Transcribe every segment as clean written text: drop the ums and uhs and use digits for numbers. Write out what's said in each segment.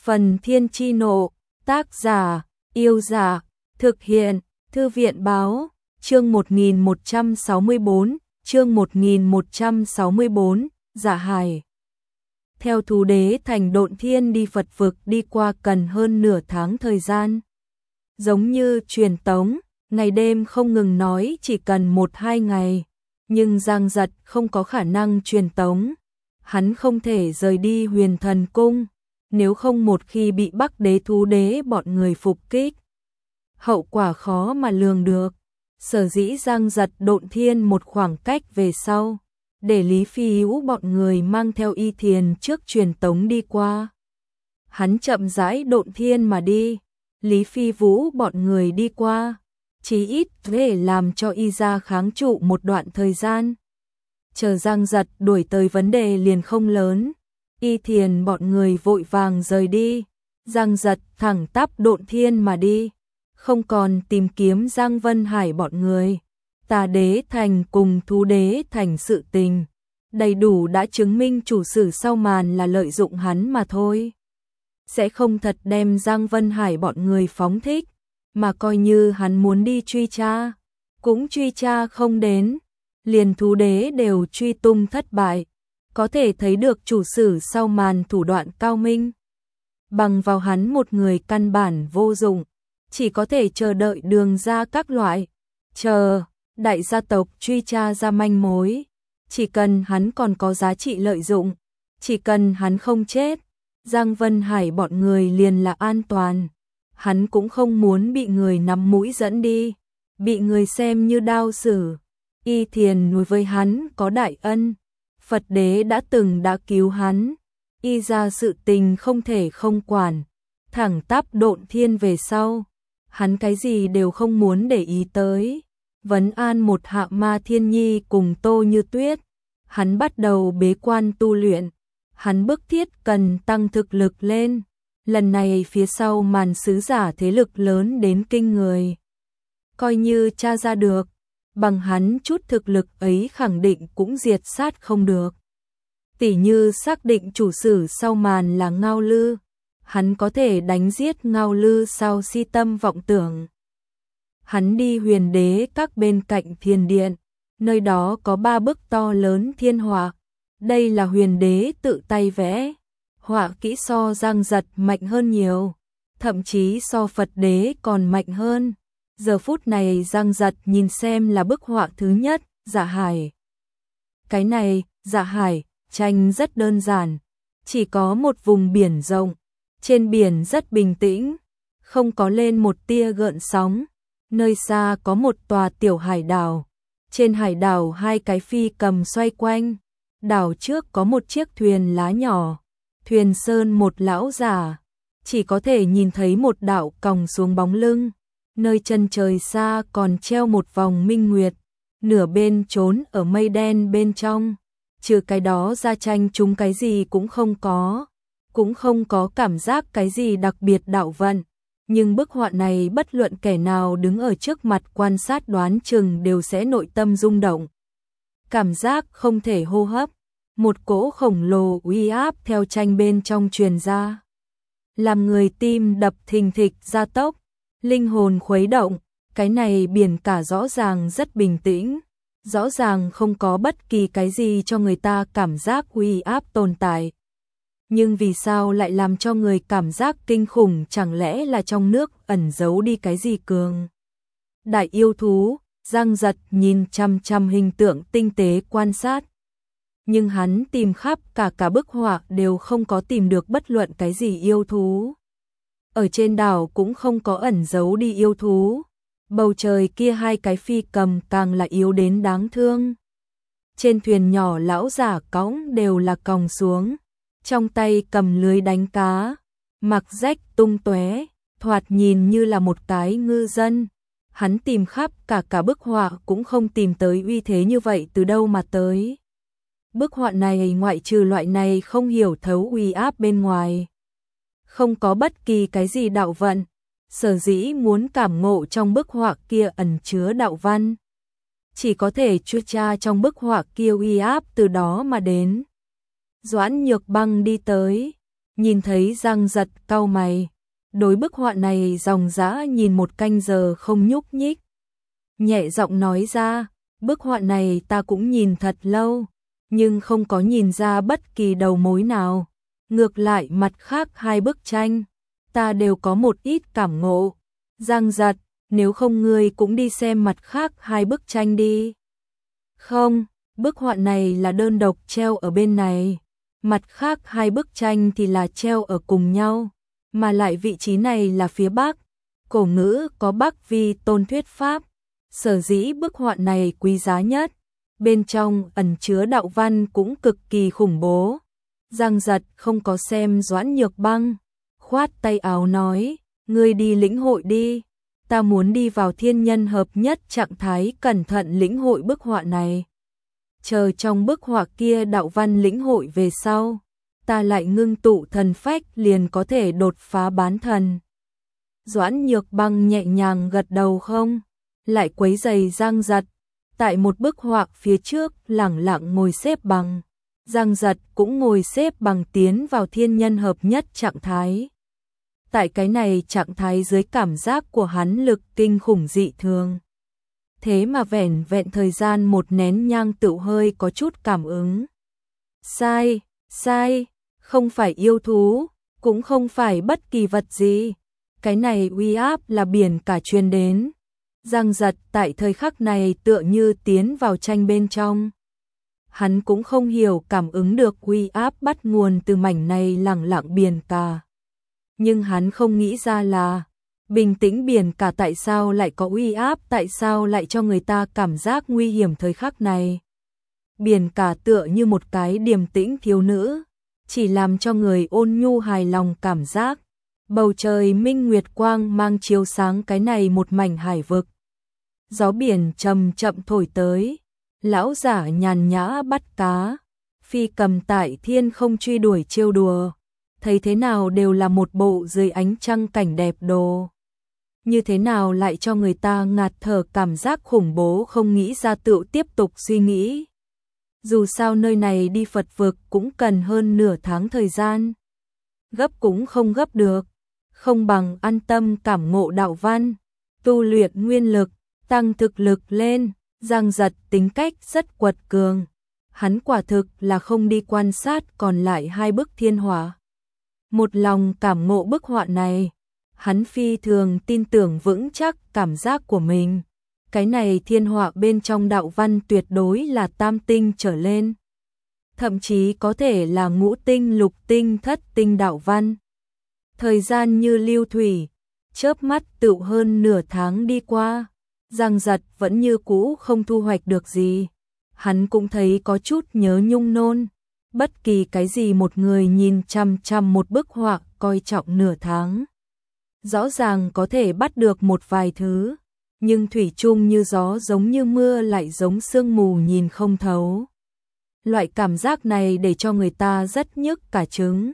Phần Thiên Chi Nộ, tác giả, Yêu Giả, thực hiện, Thư viện Báo, chương 1164, chương 1164, Dạ Hải. Theo thú đế thành Độn Thiên đi Phật vực đi qua cần hơn nửa tháng thời gian. Giống như truyền tống, ngày đêm không ngừng nói chỉ cần 1-2 ngày, nhưng Giang Giật không có khả năng truyền tống. Hắn không thể rời đi Huyền Thần Cung, nếu không một khi bị Bắc Đế thú đế bọn người phục kích, hậu quả khó mà lường được. Sở dĩ Giang Giật Độn Thiên một khoảng cách về sau, để Lý Phi Vũ bọn người mang theo Y Thiền trước truyền tống đi qua. Hắn chậm rãi Độn Thiên mà đi, Lý Phi Vũ bọn người đi qua, chí ít để làm cho Y gia kháng trụ một đoạn thời gian. Chờ Giang Giật đuổi tới vấn đề liền không lớn, Y Thiền bọn người vội vàng rời đi, Giang Giật thẳng tắp Độn Thiên mà đi, không còn tìm kiếm Giang Vân Hải bọn người. Tà đế thành cùng thú đế thành sự tình, đầy đủ đã chứng minh chủ sử sau màn là lợi dụng hắn mà thôi. Sẽ không thật đem Giang Vân Hải bọn người phóng thích, mà coi như hắn muốn đi truy tra, cũng truy tra không đến, liền thú đế đều truy tung thất bại, có thể thấy được chủ sử sau màn thủ đoạn cao minh. Bằng vào hắn một người căn bản vô dụng, chỉ có thể chờ đợi đường ra các loại, chờ đại gia tộc truy tra ra manh mối, chỉ cần hắn còn có giá trị lợi dụng, chỉ cần hắn không chết, Giang Vân Hải bọn người liền là an toàn. Hắn cũng không muốn bị người nắm mũi dẫn đi, bị người xem như đao xử. Y Thiền đối với hắn có đại ân, Phật đế đã từng đã cứu hắn, Y ra sự tình không thể không quản, thẳng tắp Độn Thiên về sau, hắn cái gì đều không muốn để ý tới. Vấn an một Hạ Ma Thiên Nhi cùng Tô Như Tuyết, hắn bắt đầu bế quan tu luyện, hắn bức thiết cần tăng thực lực lên, lần này phía sau màn sứ giả thế lực lớn đến kinh người. Coi như tra ra được, bằng hắn chút thực lực ấy khẳng định cũng diệt sát không được. Tỉ như xác định chủ sử sau màn là Ngao Lư, hắn có thể đánh giết Ngao Lư sau si tâm vọng tưởng. Hắn đi Huyền Đế các bên cạnh thiền điện, nơi đó có 3 bức to lớn thiên họa, đây là Huyền Đế tự tay vẽ, họa kỹ so Giang Giật mạnh hơn nhiều, thậm chí so Phật đế còn mạnh hơn. Giờ phút này Giang Giật nhìn xem là bức họa thứ nhất, Dạ Hải. Cái này, Dạ Hải, tranh rất đơn giản, chỉ có một vùng biển rộng, trên biển rất bình tĩnh, không có lên một tia gợn sóng. Nơi xa có một tòa tiểu hải đảo, trên hải đảo 2 cái phi cầm xoay quanh, đảo trước có một chiếc thuyền lá nhỏ, thuyền sơn một lão giả, chỉ có thể nhìn thấy một đạo còng xuống bóng lưng, nơi chân trời xa còn treo một vòng minh nguyệt, nửa bên trốn ở mây đen bên trong, trừ cái đó ra tranh chúng cái gì cũng không có cảm giác cái gì đặc biệt đạo vận. Nhưng bức họa này bất luận kẻ nào đứng ở trước mặt quan sát đoán chừng đều sẽ nội tâm rung động. Cảm giác không thể hô hấp, một cỗ khổng lồ uy áp theo tranh bên trong truyền ra. Làm người tim đập thình thịch gia tốc, linh hồn khuấy động, cái này biển cả rõ ràng rất bình tĩnh, rõ ràng không có bất kỳ cái gì cho người ta cảm giác uy áp tồn tại. Nhưng vì sao lại làm cho người cảm giác kinh khủng, chẳng lẽ là trong nước ẩn giấu đi cái gì cường đại yêu thú? Giang Giật nhìn chăm chăm hình tượng tinh tế quan sát. Nhưng hắn tìm khắp cả bức họa đều không có tìm được bất luận cái gì yêu thú. Ở trên đảo cũng không có ẩn giấu đi yêu thú. Bầu trời kia 2 cái phi cầm càng là yếu đến đáng thương. Trên thuyền nhỏ lão giả cõng đều là còng xuống, trong tay cầm lưới đánh cá, mặc rách tung tóe, thoạt nhìn như là một cái ngư dân. Hắn tìm khắp cả bức họa cũng không tìm tới uy thế như vậy từ đâu mà tới. Bức họa này ngoại trừ loại này không hiểu thấu uy áp bên ngoài, không có bất kỳ cái gì đạo vận. Sở dĩ muốn cảm ngộ trong bức họa kia ẩn chứa đạo văn, chỉ có thể truy tra trong bức họa kia uy áp từ đó mà đến. Doãn Nhược Băng đi tới, Nhìn thấy Giang Giật cau mày, đối bức họa này dòng dã nhìn một canh giờ không nhúc nhích. Nhẹ giọng nói ra, bức họa này ta cũng nhìn thật lâu, nhưng không có nhìn ra bất kỳ đầu mối nào. Ngược lại mặt khác hai bức tranh, ta đều có một ít cảm ngộ. Giang Giật, nếu không ngươi cũng đi xem mặt khác hai bức tranh đi. Không, bức họa này là đơn độc treo ở bên này, mặt khác hai bức tranh thì là treo ở cùng nhau, mà lại vị trí này là phía bắc. Cổ ngữ có Bắc Vi Tôn thuyết pháp, sở dĩ bức họa này quý giá nhất, bên trong ẩn chứa đạo văn cũng cực kỳ khủng bố. Giang Giật không có xem Doãn Nhược Băng, khoát tay áo nói, ngươi đi lĩnh hội đi, ta muốn đi vào thiên nhân hợp nhất trạng thái cẩn thận lĩnh hội bức họa này. Chờ trong bức họa kia đạo văn lĩnh hội về sau, ta lại ngưng tụ thần phách liền có thể đột phá bán thần. Doãn Nhược Băng nhẹ nhàng gật đầu không, lại quấy giày Giang Giật, tại một bức họa phía trước lẳng lặng ngồi xếp bằng. Giang Giật cũng ngồi xếp bằng tiến vào thiên nhân hợp nhất trạng thái. Tại cái này trạng thái dưới cảm giác của hắn lực kinh khủng dị thường. Thế mà vẻn vẹn thời gian một nén nhang tựu hơi có chút cảm ứng. Sai, sai, không phải yêu thú, cũng không phải bất kỳ vật gì. Cái này uy áp là biển cả truyền đến. Giang Giật tại thời khắc này tựa như tiến vào tranh bên trong. Hắn cũng không hiểu cảm ứng được uy áp bắt nguồn từ mảnh này lẳng lặng biển cả. Nhưng hắn không nghĩ ra là bình tĩnh biển cả tại sao lại có uy áp, tại sao lại cho người ta cảm giác nguy hiểm thời khắc này. Biển cả tựa như một cái điềm tĩnh thiếu nữ, chỉ làm cho người ôn nhu hài lòng cảm giác. Bầu trời minh nguyệt quang mang chiếu sáng cái này một mảnh hải vực. Gió biển chậm chậm thổi tới, lão giả nhàn nhã bắt cá, phi cầm tại thiên không truy đuổi trêu đùa, thấy thế nào đều là một bộ dưới ánh trăng cảnh đẹp đồ. Như thế nào lại cho người ta ngạt thở cảm giác khủng bố, không nghĩ ra tựu tiếp tục suy nghĩ. Dù sao nơi này đi Phật vực cũng cần hơn nửa tháng thời gian. Gấp cũng không gấp được, không bằng an tâm cảm ngộ đạo văn, tu luyện nguyên lực, tăng thực lực lên. Giang Giật tính cách rất quật cường, hắn quả thực là không đi quan sát còn lại hai bức thiên họa. Một lòng cảm ngộ bức họa này, hắn phi thường tin tưởng vững chắc cảm giác của mình. Cái này thiên họa bên trong đạo văn tuyệt đối là tam tinh trở lên. Thậm chí có thể là ngũ tinh, lục tinh, thất tinh đạo văn. Thời gian như lưu thủy, chớp mắt tựu hơn nửa tháng đi qua. Giang Giật vẫn như cũ không thu hoạch được gì. Hắn cũng thấy có chút nhớ nhung nôn. Bất kỳ cái gì một người nhìn chằm chằm một bức họa coi trọng nửa tháng, rõ ràng có thể bắt được một vài thứ, nhưng thủy chung như gió giống như mưa lại giống sương mù nhìn không thấu. Loại cảm giác này để cho người ta rất nhức cả trứng,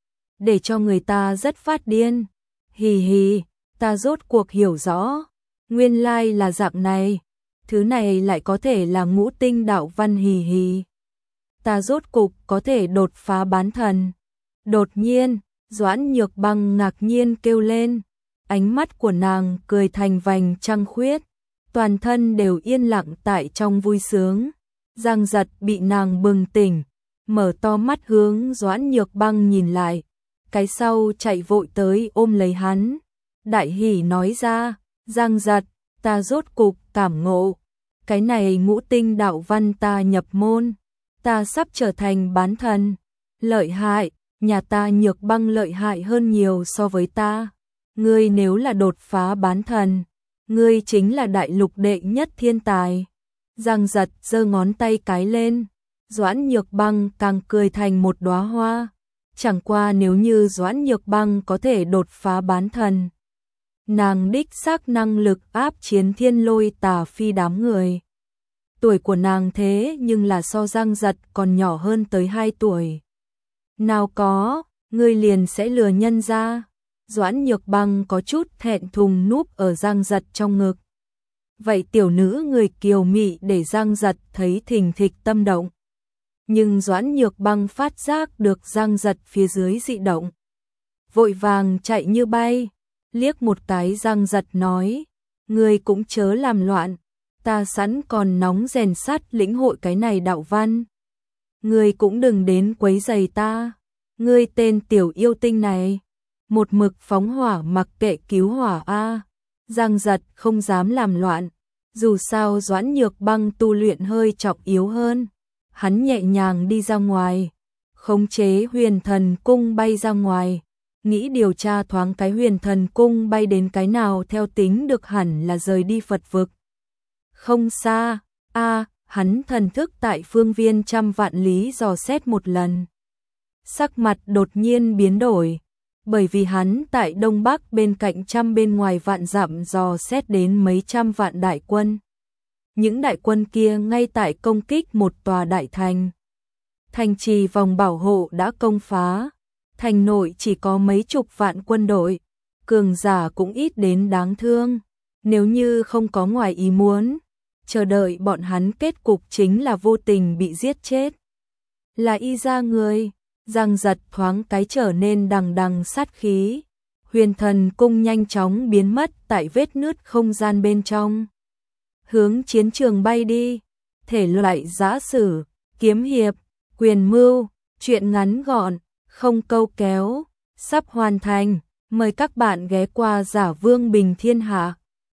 để cho người ta rất phát điên. Hì hì, ta rốt cuộc hiểu rõ, nguyên lai là dạng này, thứ này lại có thể là ngũ tinh đạo văn. Hì hì, ta rốt cục có thể đột phá bán thần. Đột nhiên, Doãn Nhược Băng ngạc nhiên kêu lên, ánh mắt của nàng cười thành vành trăng khuyết, toàn thân đều yên lặng tại trong vui sướng. Giang Giật bị nàng bừng tỉnh, mở to mắt hướng Doãn Nhược Băng nhìn lại, cái sau chạy vội tới ôm lấy hắn, đại hỉ nói ra, Giang Giật, ta rốt cục cảm ngộ, cái này ngũ tinh đạo văn ta nhập môn, ta sắp trở thành bán thần. Lợi hại, nhà ta Nhược Băng lợi hại hơn nhiều so với ta. Ngươi nếu là đột phá bán thần, ngươi chính là đại lục đệ nhất thiên tài. Giang Giật giơ ngón tay cái lên, Doãn Nhược Băng càng cười thành một đóa hoa. Chẳng qua nếu như Doãn Nhược Băng có thể đột phá bán thần, nàng đích xác năng lực áp chiến thiên lôi tà phi đám người. Tuổi của nàng thế nhưng là so Giang Giật còn nhỏ hơn tới 2 tuổi. Nào có, ngươi liền sẽ lừa nhân ra. Doãn Nhược Băng có chút thẹn thùng núp ở Giang Giật trong ngực. Vậy tiểu nữ người kiều mị để Giang Giật thấy thình thịch tâm động. Nhưng Doãn Nhược Băng phát giác được Giang Giật phía dưới dị động, vội vàng chạy như bay, liếc một cái Giang Giật nói, ngươi cũng chớ làm loạn, ta sẵn còn nóng rèn sắt lĩnh hội cái này đạo văn. Ngươi cũng đừng đến quấy rầy ta, ngươi tên tiểu yêu tinh này, một mực phóng hỏa mặc kệ cứu hỏa a. Giang Giật không dám làm loạn, dù sao Doãn Nhược Băng tu luyện hơi trọng yếu hơn, hắn nhẹ nhàng đi ra ngoài, khống chế Huyền Thần Cung bay ra ngoài, nghĩ điều tra thoáng cái Huyền Thần Cung bay đến cái nào theo tính được hẳn là rời đi Phật vực. Không xa, hắn thần thức tại phương viên trăm vạn lý dò xét một lần. Sắc mặt đột nhiên biến đổi, bởi vì hắn tại Đông Bắc bên cạnh trăm bên ngoài vạn dặm dò xét đến mấy trăm vạn đại quân. Những đại quân kia ngay tại công kích một tòa đại thành. Thành trì vòng bảo hộ đã công phá, thành nội chỉ có mấy chục vạn quân đội, cường giả cũng ít đến đáng thương. Nếu như không có ngoài ý muốn, chờ đợi bọn hắn kết cục chính là vô tình bị giết chết. Là Y gia người, Giang Giật thoáng cái trở nên đằng đằng sát khí. Huyền Thần Cung nhanh chóng biến mất tại vết nứt không gian bên trong. Hướng chiến trường bay đi, thể loại giã sử, kiếm hiệp, quyền mưu, truyện ngắn gọn, không câu kéo, sắp hoàn thành. Mời các bạn ghé qua Giả Vương Bình Thiên Hạ.